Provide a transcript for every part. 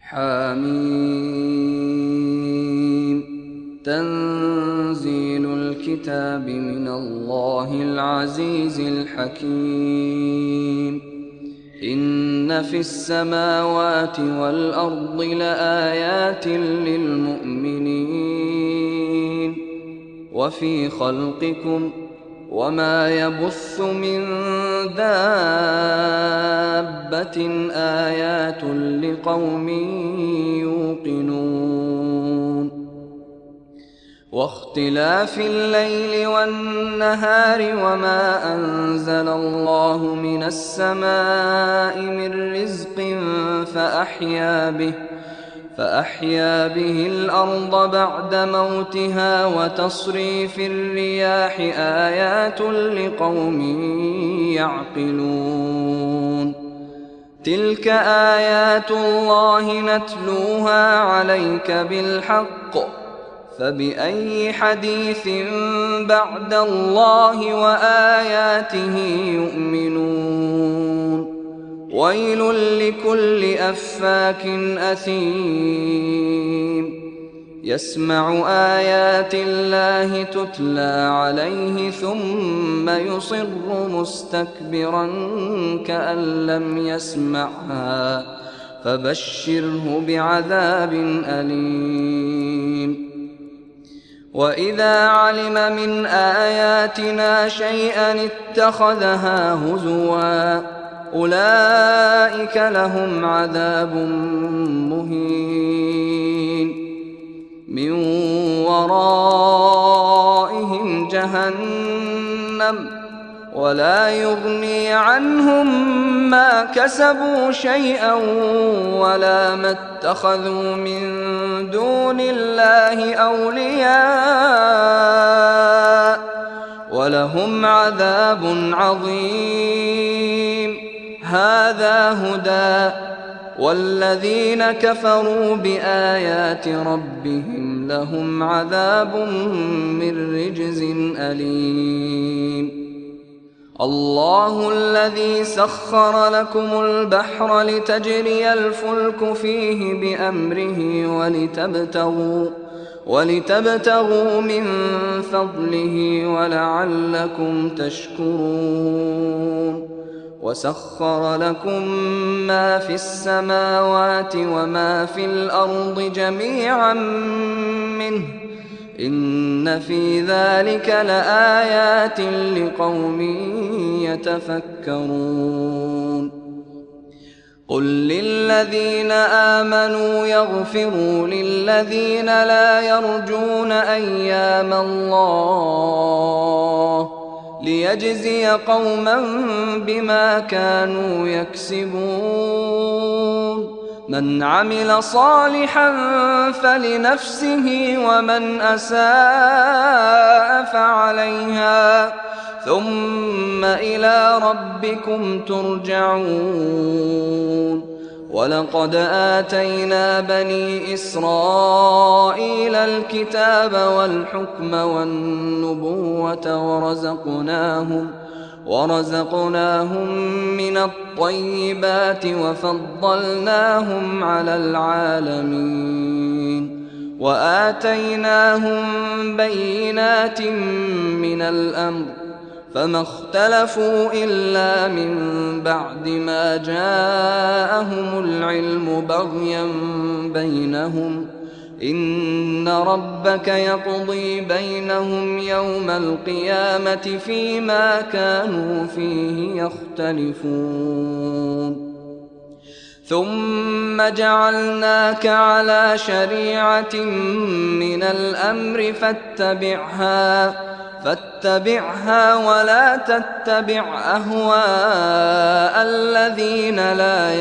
حميم. تنزيل الكتاب من الله العزيز الحكيم. إن في السماوات والأرض لآيات للمؤمنين وفي خلقكم وما يبث من دابة آيات لقوم يوقنون. واختلاف الليل والنهار وما أنزل الله من السماء من رزق فأحيا به الأرض بعد موتها وتصريف الرياح آيات لقوم يعقلون. تلك آيات الله نتلوها عليك بالحق فبأي حديث بعد الله وآياته يؤمنون. ويل لكل أفاك أثيم يسمع آيات الله تتلى عليه ثم يصر مستكبرا كأن لم يسمعها فبشره بعذاب أليم. وإذا علم من آياتنا شيئا اتخذها هزوا أولئك لهم عذاب مهين من ورائهم جهنم ولا يغني عنهم ما كسبوا شيئا ولا ما اتخذوا من دون الله أولياء ولهم عذاب عظيم. هذا هدى والذين كفروا بآيات ربهم لهم عذاب من رجز أليم. الله الذي سخر لكم البحر لتجري الفلك فيه بأمره ولتبتغوا من فضله ولعلكم تشكرون. وسخر لكم ما في السماوات وما في الأرض جميعا منه إن في ذلك لآيات لقوم يتفكرون. قل للذين آمنوا يغفروا للذين لا يرجون أيام الله ليجزي قوما بما كانوا يكسبون. من عمل صالحا فلنفسه ومن أساء فعليها ثم إلى ربكم ترجعون. ولقد آتينا بني إسرائيل الكتاب والحكم والنبوة ورزقناهم من الطيبات وفضلناهم على العالمين وآتيناهم بينات من الأمر فما اختلفوا إلا من بعد ما جاءهم العلم بغيا بينهم إن ربك يقضي بينهم يوم القيامة فيما كانوا فيه يختلفون. ثم جعلناك على شريعة من الأمر فاتبعها ولا تتبع أهواء الذين لا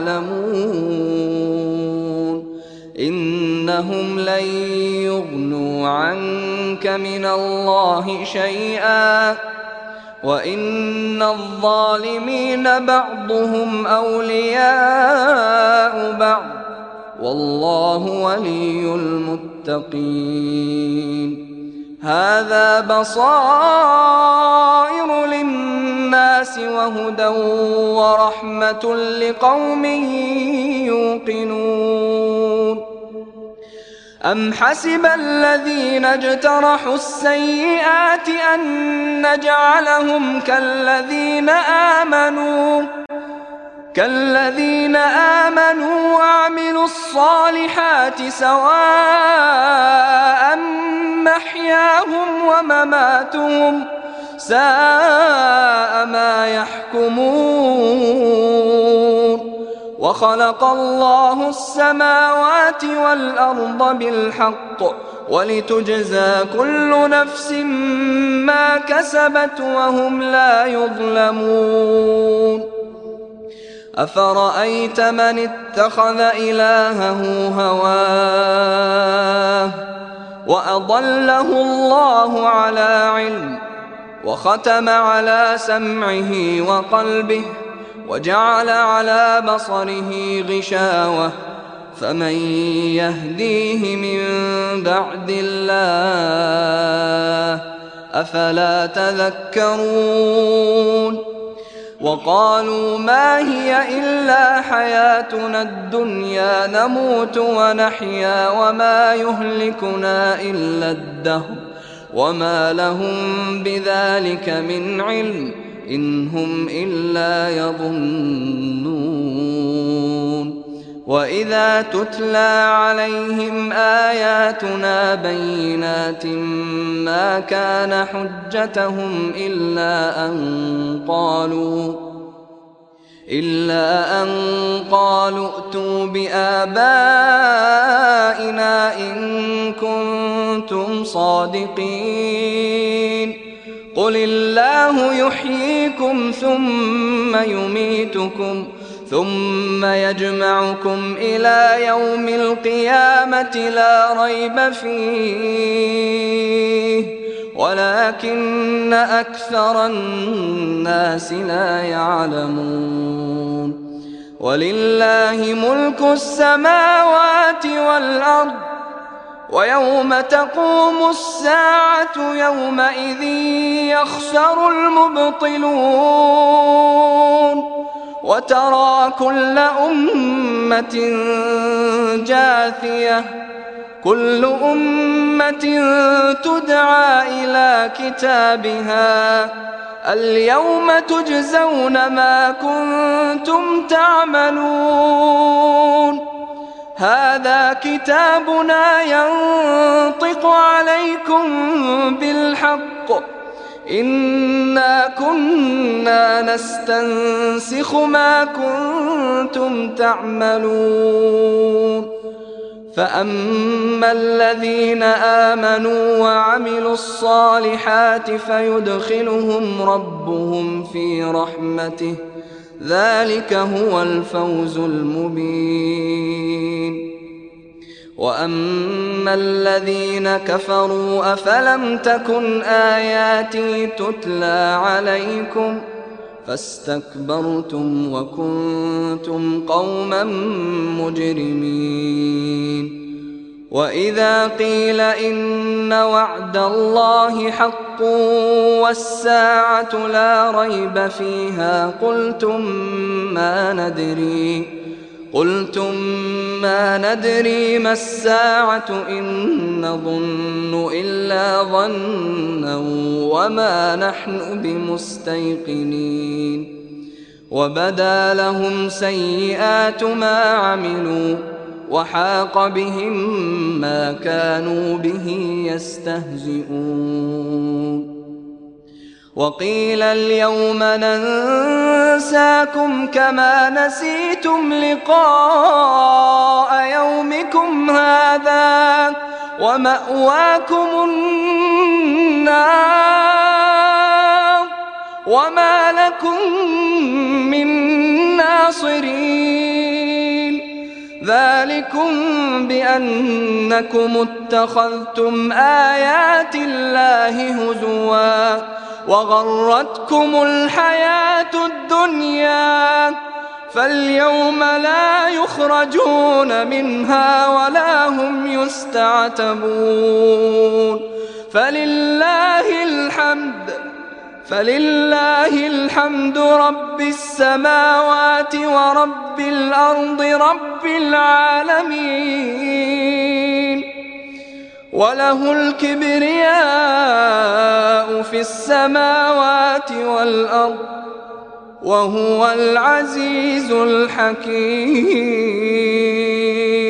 يعلمون إنهم لن يغنوا عنك من الله شيئا وإن الظالمين بعضهم أولياء بعض والله ولي المتقين. هذا بصائر للناس الناس وهدى ورحمة لقوم يوقنون أم حسب الذين اجترحوا السيئات أن نجعلهم كالذين آمنوا وعملوا الصالحات سواء محياهم ومماتهم ساء ما يحكمون وخلق الله السماوات والأرض بالحق ولتجزى كل نفس ما كسبت وهم لا يظلمون أفرأيت من اتخذ إلهه هواه وأضله الله على علم وختم على سمعه وقلبه وجعل على بصره غشاوة فمن يهديه من بعد الله أفلا تذكرون وقالوا ما هي إلا حياتنا الدنيا نموت ونحيا وما يهلكنا إلا الدهر وما لهم بذلك من علم إن هم إلا يظنون وإذا تتلى عليهم آياتنا بينات ما كان حجتهم إلا أن قالوا ائتوا بآبائنا إن كنتم صادقين قل الله يحييكم ثم يميتكم ثم يجمعكم إلى يوم القيامة لا ريب فيه ولكن أكثر الناس لا يعلمون ولله ملك السماوات والأرض ويوم تقوم الساعة يومئذ يخسر المبطلون وترى كل أمة جاثية كل أمة تدعى إلى كتابها اليوم تجزون ما كنتم تعملون هذا كتابنا ينطق عليكم بالحق إنا كنا نستنسخ ما كنتم تعملون فأما الذين آمنوا وعملوا الصالحات فيدخلهم ربهم في رحمته ذلك هو الفوز المبين وأما الذين كفروا أفلم تكن آياتي تتلى عليكم فاستكبرتم وكنتم قوما مجرمين وإذا قيل إن وعد الله حق والساعة لا ريب فيها قلتم ما ندري ما الساعة إن نظن إلا ظنا وما نحن بمستيقنين وبدا لهم سيئات ما عملوا وحاق بهم ما كانوا به يستهزئون وقيل اليوم ننساكم كما نسيتم لقاء يومكم هذا ومأواكم النار وما لكم من ناصرين ذلكم بأنكم اتخذتم آيات الله هزوا وغرتكم الحياة الدنيا فاليوم لا يخرجون منها ولا هم يستعتبون فلله الحمد رب السماوات ورب الأرض رب العالمين، وله الكبرياء في السماوات والأرض وهو العزيز الحكيم.